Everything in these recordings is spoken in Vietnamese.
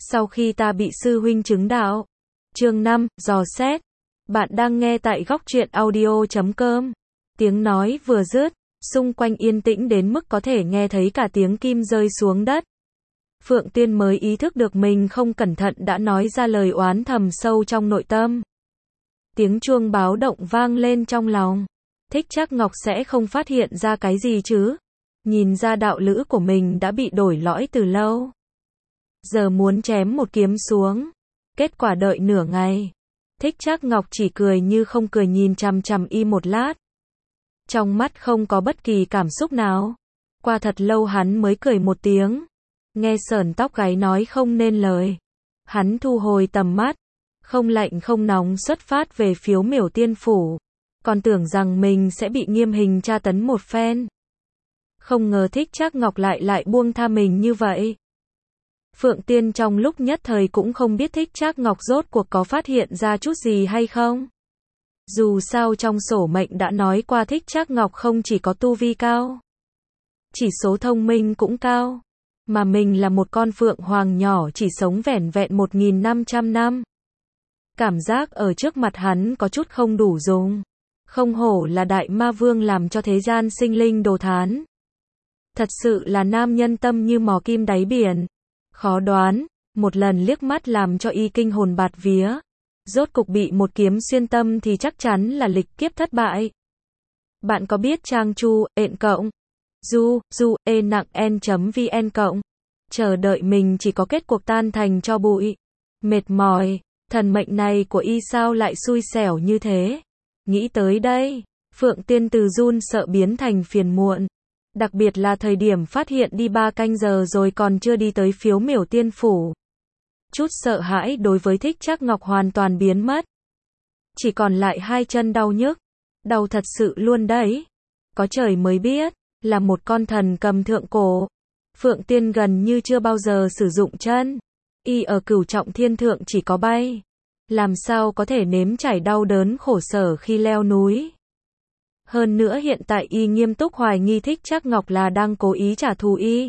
Sau khi ta bị sư huynh chứng đạo. Chương 5, dò xét. Bạn đang nghe tại góc truyện audio.com. Tiếng nói vừa dứt, xung quanh yên tĩnh đến mức có thể nghe thấy cả tiếng kim rơi xuống đất. Phượng Tiên mới ý thức được mình không cẩn thận đã nói ra lời oán thầm sâu trong nội tâm. Tiếng chuông báo động vang lên trong lòng. Thích Trác Ngọc sẽ không phát hiện ra cái gì chứ? Nhìn ra đạo lữ của mình đã bị đổi lõi từ lâu. Giờ muốn chém một kiếm xuống. Kết quả đợi nửa ngày. Thích Trác Ngọc chỉ cười như không cười nhìn chằm chằm y một lát. Trong mắt không có bất kỳ cảm xúc nào. Qua thật lâu hắn mới cười một tiếng. Nghe sởn tóc gáy nói không nên lời. Hắn thu hồi tầm mắt. Không lạnh không nóng xuất phát về Phiếu Miểu Tiên Phủ. Còn tưởng rằng mình sẽ bị nghiêm hình tra tấn một phen. Không ngờ Thích Trác Ngọc lại buông tha mình như vậy. Phượng Tiên trong lúc nhất thời cũng không biết Thích Trác Ngọc rốt cuộc có phát hiện ra chút gì hay không. Dù sao trong sổ mệnh đã nói qua Thích Trác Ngọc không chỉ có tu vi cao, chỉ số thông minh cũng cao, mà mình là một con phượng hoàng nhỏ chỉ sống vẻn vẹn 1500 năm. Cảm giác ở trước mặt hắn có chút không đủ dùng. Không hổ là đại ma vương làm cho thế gian sinh linh đồ thán. Thật sự là nam nhân tâm như mò kim đáy biển. Khó đoán, một lần liếc mắt làm cho y kinh hồn bạt vía. Rốt cục bị một kiếm xuyên tâm thì chắc chắn là lịch kiếp thất bại. Bạn có biết trang chu, ện cộng, du, e nặng n.vn cộng. Chờ đợi mình chỉ có kết cuộc tan thành cho bụi. Mệt mỏi, thần mệnh này của y sao lại xui xẻo như thế. Nghĩ tới đây, Phượng Tiên từ run sợ biến thành phiền muộn. Đặc biệt là thời điểm phát hiện đi 3 canh giờ rồi còn chưa đi tới Phiếu Miểu Tiên Phủ. Chút sợ hãi đối với Thích Trác Ngọc hoàn toàn biến mất. Chỉ còn lại hai chân đau nhức. Đau thật sự luôn đấy. Có trời mới biết, là một con thần cầm thượng cổ. Phượng Tiên gần như chưa bao giờ sử dụng chân. Y ở Cửu Trọng Thiên Thượng chỉ có bay. Làm sao có thể nếm trải đau đớn khổ sở khi leo núi. Hơn nữa hiện tại y nghiêm túc hoài nghi Thích Trác Ngọc là đang cố ý trả thù y.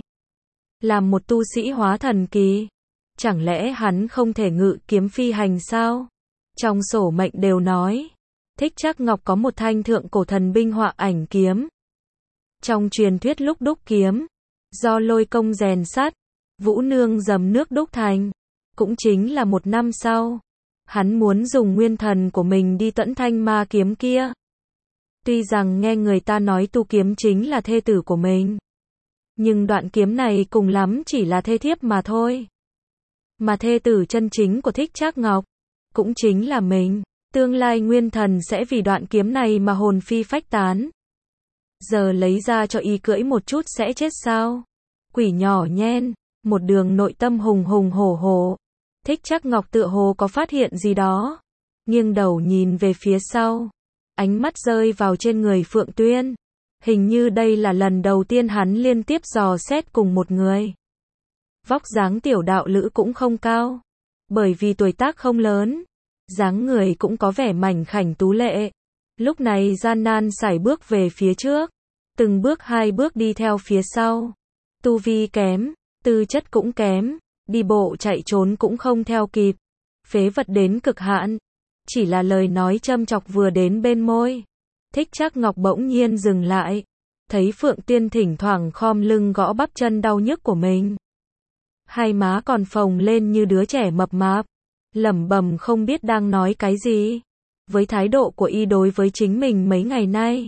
Làm một tu sĩ hóa thần kỳ. Chẳng lẽ hắn không thể ngự kiếm phi hành sao? Trong sổ mệnh đều nói. Thích Trác Ngọc có một thanh thượng cổ thần binh họa ảnh kiếm. Trong truyền thuyết lúc đúc kiếm. Do Lôi Công rèn sắt. Vũ Nương dầm nước đúc thành. Cũng chính là 1 năm sau. Hắn muốn dùng nguyên thần của mình đi tận thanh ma kiếm kia. Tuy rằng nghe người ta nói tu kiếm chính là thê tử của mình. Nhưng đoạn kiếm này cùng lắm chỉ là thê thiếp mà thôi. Mà thê tử chân chính của Thích Trác Ngọc, cũng chính là mình. Tương lai nguyên thần sẽ vì đoạn kiếm này mà hồn phi phách tán. Giờ lấy ra cho y cưỡi một chút sẽ chết sao? Quỷ nhỏ nhen, một đường nội tâm hùng hùng hổ hổ. Thích Trác Ngọc tựa hồ có phát hiện gì đó. Nghiêng đầu nhìn về phía sau. Ánh mắt rơi vào trên người Phượng Tuyên. Hình như đây là lần đầu tiên hắn liên tiếp dò xét cùng một người. Vóc dáng tiểu đạo lữ cũng không cao. Bởi vì tuổi tác không lớn. Dáng người cũng có vẻ mảnh khảnh tú lệ. Lúc này gian nan sải bước về phía trước. Từng bước 2 bước đi theo phía sau. Tu vi kém, tư chất cũng kém. Đi bộ chạy trốn cũng không theo kịp. Phế vật đến cực hạn. Chỉ là lời nói châm chọc vừa đến bên môi. Thích Trác Ngọc bỗng nhiên dừng lại. Thấy Phượng Tiên thỉnh thoảng khom lưng gõ bắp chân đau nhức của mình. Hai má còn phồng lên như đứa trẻ mập mạp. Lẩm bẩm không biết đang nói cái gì. Với thái độ của y đối với chính mình mấy ngày nay.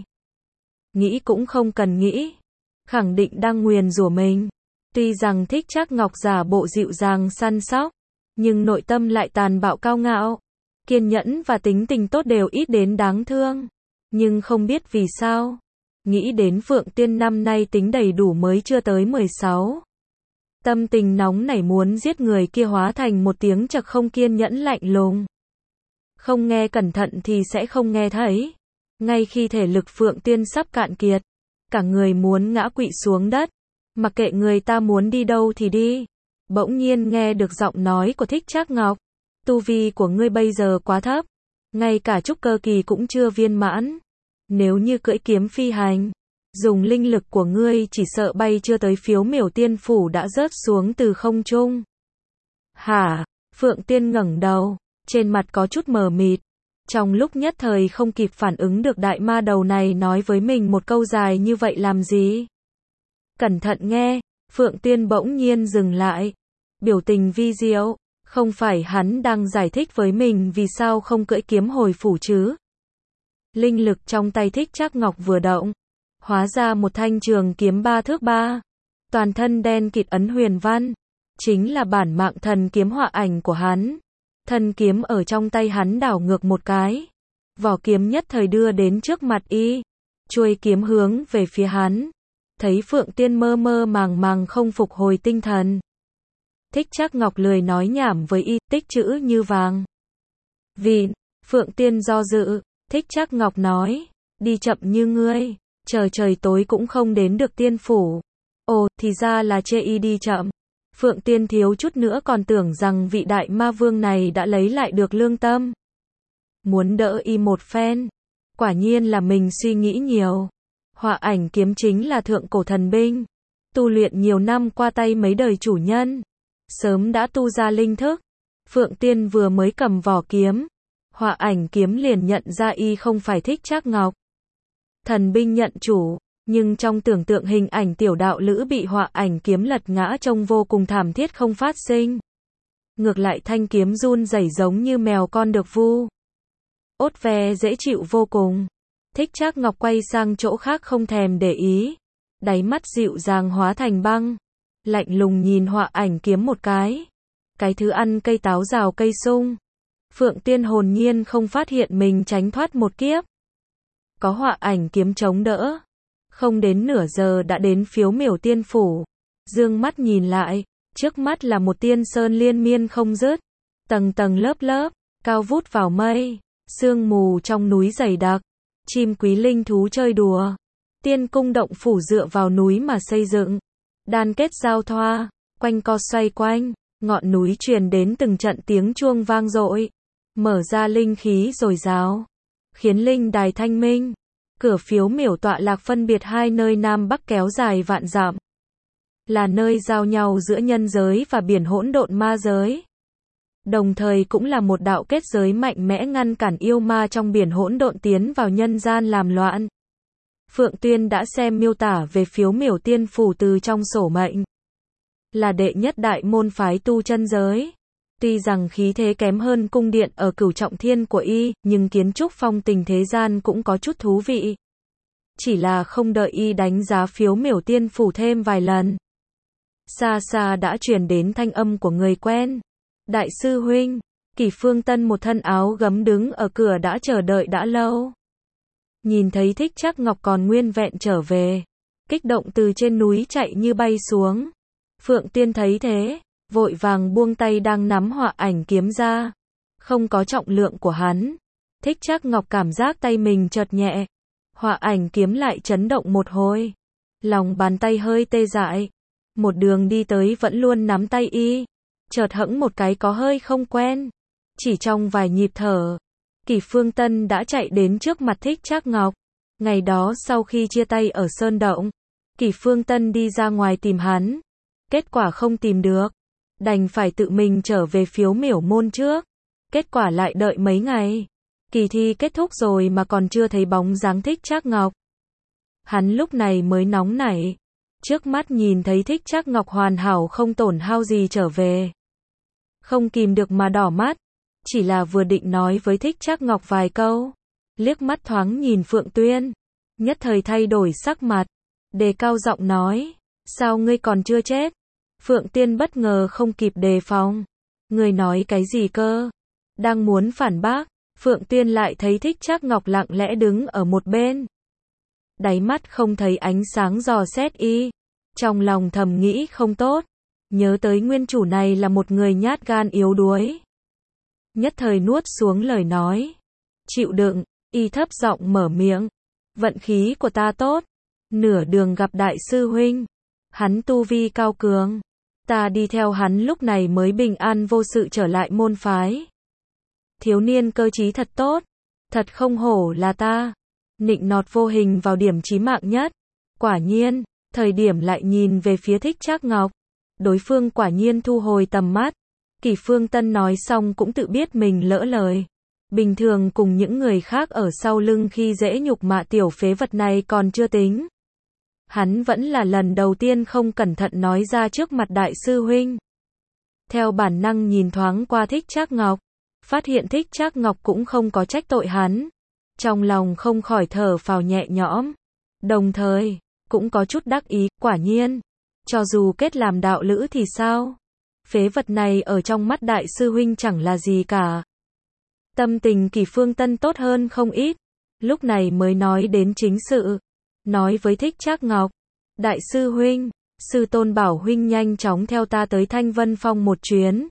Nghĩ cũng không cần nghĩ. Khẳng định đang nguyền rủa mình. Tuy rằng Thích Trác Ngọc giả bộ dịu dàng săn sóc. Nhưng nội tâm lại tàn bạo cao ngạo. Kiên nhẫn và tính tình tốt đều ít đến đáng thương. Nhưng không biết vì sao. Nghĩ đến Phượng Tiên năm nay tính đầy đủ mới chưa tới 16. Tâm tình nóng nảy muốn giết người kia hóa thành một tiếng chậc không kiên nhẫn lạnh lùng. Không nghe cẩn thận thì sẽ không nghe thấy. Ngay khi thể lực Phượng Tiên sắp cạn kiệt. Cả người muốn ngã quỵ xuống đất. Mặc kệ người ta muốn đi đâu thì đi. Bỗng nhiên nghe được giọng nói của Thích Trác Ngọc. Tu vi của ngươi bây giờ quá thấp. Ngay cả trúc cơ kỳ cũng chưa viên mãn. Nếu như cưỡi kiếm phi hành, dùng linh lực của ngươi chỉ sợ bay chưa tới Phiếu Miểu Tiên Phủ đã rớt xuống từ không trung. Hả? Phượng Tiên ngẩng đầu, trên mặt có chút mờ mịt. Trong lúc nhất thời không kịp phản ứng được đại ma đầu này nói với mình một câu dài như vậy làm gì. Cẩn thận nghe, Phượng Tiên bỗng nhiên dừng lại. Biểu tình vi diệu, không phải hắn đang giải thích với mình vì sao không cưỡi kiếm hồi phủ chứ. Linh lực trong tay Thích Trác Ngọc vừa động, hóa ra một thanh trường kiếm 3 thước 3, toàn thân đen kịt ấn huyền văn, chính là bản mạng thần kiếm họa ảnh của hắn. Thân kiếm ở trong tay hắn đảo ngược một cái, vỏ kiếm nhất thời đưa đến trước mặt y, chuôi kiếm hướng về phía hắn. Thấy Phượng Tiên mơ mơ màng màng không phục hồi tinh thần, Thích Trác Ngọc lười nói nhảm với y, tích chữ như vàng. Vì, Phượng Tiên do dự, Thích Trác Ngọc nói, đi chậm như ngươi, chờ trời tối cũng không đến được tiên phủ. Ồ, thì ra là chê y đi chậm. Phượng Tiên thiếu chút nữa còn tưởng rằng vị đại ma vương này đã lấy lại được lương tâm, muốn đỡ y một phen. Quả nhiên là mình suy nghĩ nhiều. Họa ảnh kiếm chính là thượng cổ thần binh, tu luyện nhiều năm qua tay mấy đời chủ nhân, sớm đã tu ra linh thức. Phượng Tiên vừa mới cầm vỏ kiếm, họa ảnh kiếm liền nhận ra y không phải Thích Trác Ngọc. Thần binh nhận chủ, nhưng trong tưởng tượng hình ảnh tiểu đạo lữ bị họa ảnh kiếm lật ngã trông vô cùng thảm thiết không phát sinh. Ngược lại thanh kiếm run rẩy giống như mèo con được vu ốt ve dễ chịu vô cùng. Thích Trác Ngọc quay sang chỗ khác không thèm để ý, đáy mắt dịu dàng hóa thành băng, lạnh lùng nhìn họa ảnh kiếm một cái. Cái thứ ăn cây táo rào cây sung. Phượng Tiên hồn nhiên không phát hiện mình tránh thoát một kiếp. Có họa ảnh kiếm chống đỡ, không đến nửa giờ đã đến Phiếu Miểu tiên phủ. Dương mắt nhìn lại, trước mắt là một tiên sơn liên miên không dứt, tầng tầng lớp lớp, cao vút vào mây, sương mù trong núi dày đặc, chim quý linh thú chơi đùa. Tiên cung động phủ dựa vào núi mà xây dựng, đan kết giao thoa, quanh co xoay quanh, ngọn núi truyền đến từng trận tiếng chuông vang dội, mở ra linh khí dồi dào, khiến linh đài thanh minh. Cửa Phiếu Miểu tọa lạc phân biệt hai nơi nam bắc kéo dài vạn dặm, là nơi giao nhau giữa nhân giới và biển hỗn độn ma giới, đồng thời cũng là một đạo kết giới mạnh mẽ ngăn cản yêu ma trong biển hỗn độn tiến vào nhân gian làm loạn. Phượng Tiên đã xem miêu tả về Phiếu Miểu tiên phủ từ trong sổ mệnh, là đệ nhất đại môn phái tu chân giới. Tuy rằng khí thế kém hơn cung điện ở Cửu Trọng Thiên của y, nhưng kiến trúc phong tình thế gian cũng có chút thú vị. Chỉ là không đợi y đánh giá Phiếu Miểu tiên phủ thêm vài lần, xa xa đã truyền đến thanh âm của người quen. Đại sư huynh, Kỷ Phương Tân một thân áo gấm đứng ở cửa đã chờ đợi đã lâu. Nhìn thấy Thích Trác Ngọc còn nguyên vẹn trở về, kích động từ trên núi chạy như bay xuống. Phượng Tiên thấy thế, vội vàng buông tay đang nắm họa ảnh kiếm ra. Không có trọng lượng của hắn, Thích Trác Ngọc cảm giác tay mình chợt nhẹ. Họa ảnh kiếm lại chấn động một hồi, lòng bàn tay hơi tê dại. Một đường đi tới vẫn luôn nắm tay y, chợt hẫng một cái có hơi không quen. Chỉ trong vài nhịp thở, Kỷ Phương Tân đã chạy đến trước mặt Thích Trác Ngọc. Ngày đó sau khi chia tay ở Sơn Động, Kỷ Phương Tân đi ra ngoài tìm hắn, kết quả không tìm được, đành phải tự mình trở về Phiếu Miểu môn trước. Kết quả lại đợi mấy ngày, kỳ thi kết thúc rồi mà còn chưa thấy bóng dáng Thích Trác Ngọc. Hắn lúc này mới nóng nảy, trước mắt nhìn thấy Thích Trác Ngọc hoàn hảo không tổn hao gì trở về, không kìm được mà đỏ mắt. Chỉ là vừa định nói với Thích Trác Ngọc vài câu, liếc mắt thoáng nhìn Phượng Tuyên, nhất thời thay đổi sắc mặt, đề cao giọng nói, sao ngươi còn chưa chết? Phượng Tiên bất ngờ không kịp đề phòng, ngươi nói cái gì cơ? Đang muốn phản bác, Phượng Tuyên lại thấy Thích Trác Ngọc lặng lẽ đứng ở một bên, đáy mắt không thấy ánh sáng dò xét y, trong lòng thầm nghĩ không tốt, nhớ tới nguyên chủ này là một người nhát gan yếu đuối. Nhất thời nuốt xuống lời nói, chịu đựng, y thấp giọng mở miệng, vận khí của ta tốt, nửa đường gặp đại sư huynh, hắn tu vi cao cường, ta đi theo hắn lúc này mới bình an vô sự trở lại môn phái. Thiếu niên cơ trí thật tốt, thật không hổ là ta. Nịnh nọt vô hình vào điểm chí mạng nhất. Quả nhiên, thời điểm lại nhìn về phía Thích Trác Ngọc, đối phương quả nhiên thu hồi tầm mắt, Kỷ Phương Tân nói xong cũng tự biết mình lỡ lời. Bình thường cùng những người khác ở sau lưng khi dễ nhục mạ tiểu phế vật này còn chưa tính. Hắn vẫn là lần đầu tiên không cẩn thận nói ra trước mặt đại sư huynh. Theo bản năng nhìn thoáng qua Thích Trác Ngọc, phát hiện Thích Trác Ngọc cũng không có trách tội hắn. Trong lòng không khỏi thở phào nhẹ nhõm. Đồng thời, cũng có chút đắc ý, quả nhiên. Cho dù kết làm đạo lữ thì sao? Phế vật này ở trong mắt đại sư huynh chẳng là gì cả. Tâm tình Kỷ Phương Tân tốt hơn không ít. Lúc này mới nói đến chính sự. Nói với Thích Trác Ngọc. Đại sư huynh, sư tôn bảo huynh nhanh chóng theo ta tới Thanh Vân Phong một chuyến.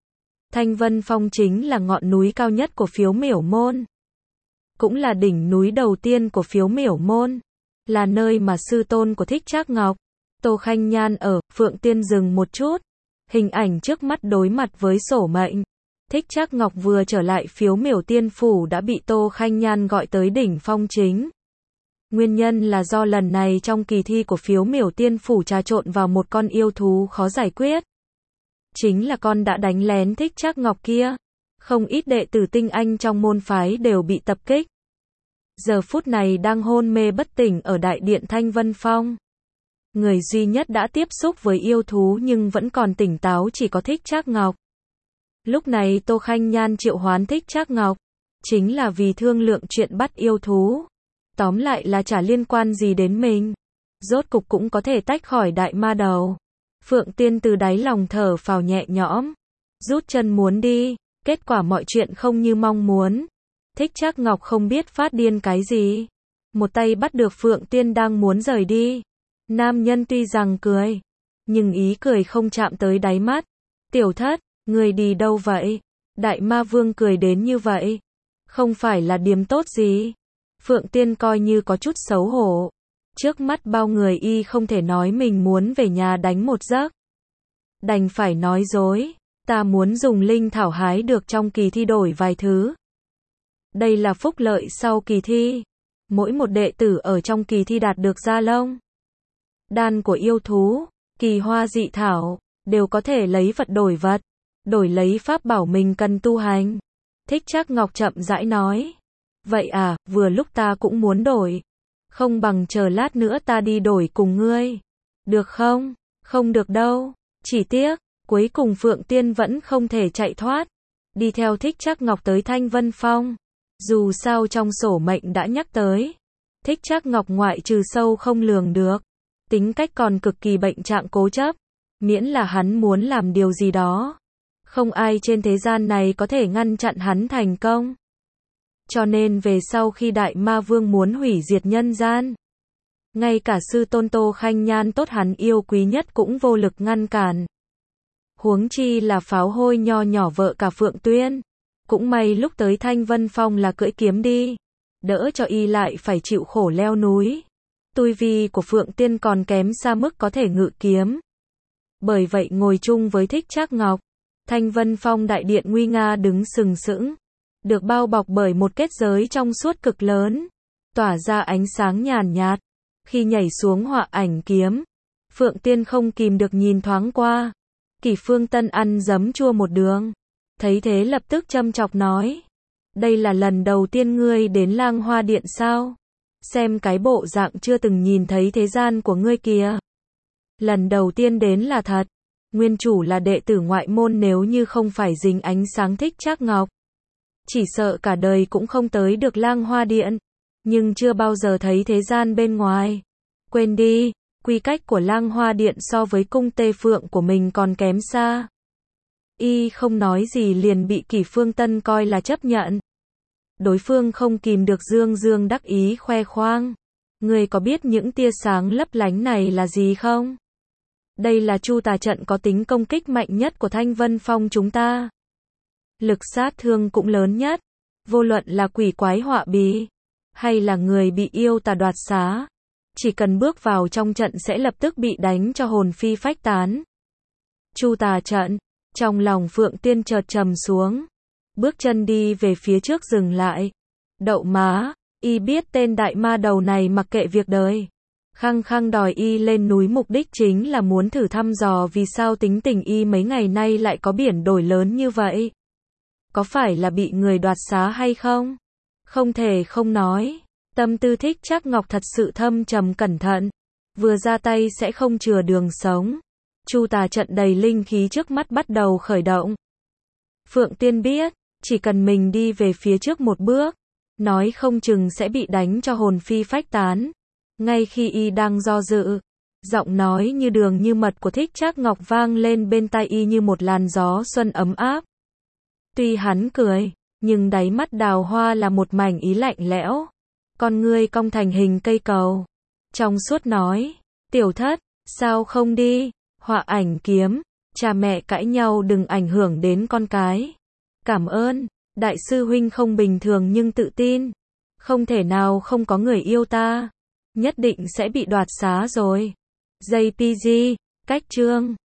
Thanh Vân Phong chính là ngọn núi cao nhất của Phiếu Miểu Môn. Cũng là đỉnh núi đầu tiên của Phiếu Miểu Môn. Là nơi mà sư tôn của Thích Trác Ngọc, Tô Khanh Nhan ở. Phượng Tiên dừng một chút. Hình ảnh trước mắt đối mặt với sổ mệnh. Thích Trác Ngọc vừa trở lại Phiếu Miểu Tiên Phủ đã bị Tô Khanh Nhan gọi tới đỉnh phong chính. Nguyên nhân là do lần này trong kỳ thi của Phiếu Miểu Tiên Phủ trà trộn vào một con yêu thú khó giải quyết. Chính là con đã đánh lén Thích Trác Ngọc kia. Không ít đệ tử tinh anh trong môn phái đều bị tập kích. Giờ phút này đang hôn mê bất tỉnh ở đại điện Thanh Vân Phong. Người duy nhất đã tiếp xúc với yêu thú nhưng vẫn còn tỉnh táo chỉ có Thích Trác Ngọc. Lúc này Tô Khanh Nhan triệu hoán Thích Trác Ngọc, chính là vì thương lượng chuyện bắt yêu thú. Tóm lại là chả liên quan gì đến mình. Rốt cục cũng có thể tách khỏi đại ma đầu. Phượng Tiên từ đáy lòng thở phào nhẹ nhõm. Rút chân muốn đi, kết quả mọi chuyện không như mong muốn. Thích Trác Ngọc không biết phát điên cái gì. Một tay bắt được Phượng Tiên đang muốn rời đi. Nam nhân tuy rằng cười, nhưng ý cười không chạm tới đáy mắt. Tiểu thất, người đi đâu vậy? Đại ma vương cười đến như vậy. Không phải là điềm tốt gì. Phượng Tiên coi như có chút xấu hổ. Trước mắt bao người y không thể nói mình muốn về nhà đánh một giấc. Đành phải nói dối. Ta muốn dùng linh thảo hái được trong kỳ thi đổi vài thứ. Đây là phúc lợi sau kỳ thi. Mỗi một đệ tử ở trong kỳ thi đạt được gia lông, đan của yêu thú, kỳ hoa dị thảo, đều có thể lấy vật đổi vật, đổi lấy pháp bảo mình cần tu hành. Thích Trác Ngọc chậm rãi nói. Vậy à, vừa lúc ta cũng muốn đổi. Không bằng chờ lát nữa ta đi đổi cùng ngươi. Được không? Không được đâu. Chỉ tiếc, cuối cùng Phượng Tiên vẫn không thể chạy thoát. Đi theo Thích Trác Ngọc tới Thanh Vân Phong. Dù sao trong sổ mệnh đã nhắc tới. Thích Trác Ngọc ngoại trừ sâu không lường được. Tính cách còn cực kỳ bệnh trạng cố chấp. Miễn là hắn muốn làm điều gì đó. Không ai trên thế gian này có thể ngăn chặn hắn thành công. Cho nên về sau khi Đại Ma Vương muốn hủy diệt nhân gian, ngay cả sư tôn Tô Khanh Nhan tốt hắn yêu quý nhất cũng vô lực ngăn cản. Huống chi là pháo hôi nho nhỏ vợ cả Phượng Tuyên. Cũng may lúc tới Thanh Vân Phong là cưỡi kiếm đi. Đỡ cho y lại phải chịu khổ leo núi. Tu vi của Phượng Tiên còn kém xa mức có thể ngự kiếm. Bởi vậy ngồi chung với Thích Trác Ngọc, Thanh Vân Phong đại điện nguy nga đứng sừng sững. Được bao bọc bởi một kết giới trong suốt cực lớn. Tỏa ra ánh sáng nhàn nhạt. Khi nhảy xuống họa ảnh kiếm, Phượng Tiên không kìm được nhìn thoáng qua. Kỷ Phương Tân ăn giấm chua một đường. Thấy thế lập tức châm chọc nói. Đây là lần đầu tiên ngươi đến Lang Hoa Điện sao? Xem cái bộ dạng chưa từng nhìn thấy thế gian của ngươi kìa. Lần đầu tiên đến là thật. Nguyên chủ là đệ tử ngoại môn, nếu như không phải dính ánh sáng Thích Trác Ngọc, chỉ sợ cả đời cũng không tới được Lang Hoa Điện. Nhưng chưa bao giờ thấy thế gian bên ngoài. Quên đi, quy cách của Lang Hoa Điện so với cung Tê Phượng của mình còn kém xa. Y không nói gì liền bị Kỷ Phương Tân coi là chấp nhận. Đối phương không kìm được dương dương đắc ý khoe khoang. Ngươi có biết những tia sáng lấp lánh này là gì không? Đây là Chu Tà trận có tính công kích mạnh nhất của Thanh Vân Phong chúng ta. Lực sát thương cũng lớn nhất. Vô luận là quỷ quái họa bì, hay là người bị yêu tà đoạt xá, chỉ cần bước vào trong trận sẽ lập tức bị đánh cho hồn phi phách tán. Chu Tà trận. Trong lòng Phượng Tiên chợt trầm xuống. Bước chân đi về phía trước dừng lại. Đậu má, y biết tên đại ma đầu này mặc kệ việc đời khăng khăng đòi y lên núi mục đích chính là muốn thử thăm dò vì sao tính tình y mấy ngày nay lại có biển đổi lớn như vậy. Có phải là bị người đoạt xá hay không? Không thể không nói. Tâm tư Thích Trác Ngọc thật sự thâm trầm cẩn thận. Vừa ra tay sẽ không chừa đường sống. Chu tà trận đầy linh khí trước mắt bắt đầu khởi động. Phượng Tiên biết, chỉ cần mình đi về phía trước một bước, nói không chừng sẽ bị đánh cho hồn phi phách tán. Ngay khi y đang do dự, giọng nói như đường như mật của Thích Trác Ngọc vang lên bên tai y như một làn gió xuân ấm áp. Tuy hắn cười, nhưng đáy mắt đào hoa là một mảnh ý lạnh lẽo. Con ngươi cong thành hình cây cầu. Trong suốt nói, tiểu thất, sao không đi? Họa ảnh kiếm, cha mẹ cãi nhau đừng ảnh hưởng đến con cái. Cảm ơn, đại sư huynh không bình thường nhưng tự tin. Không thể nào không có người yêu ta. Nhất định sẽ bị đoạt xá rồi. JPG, cách chương.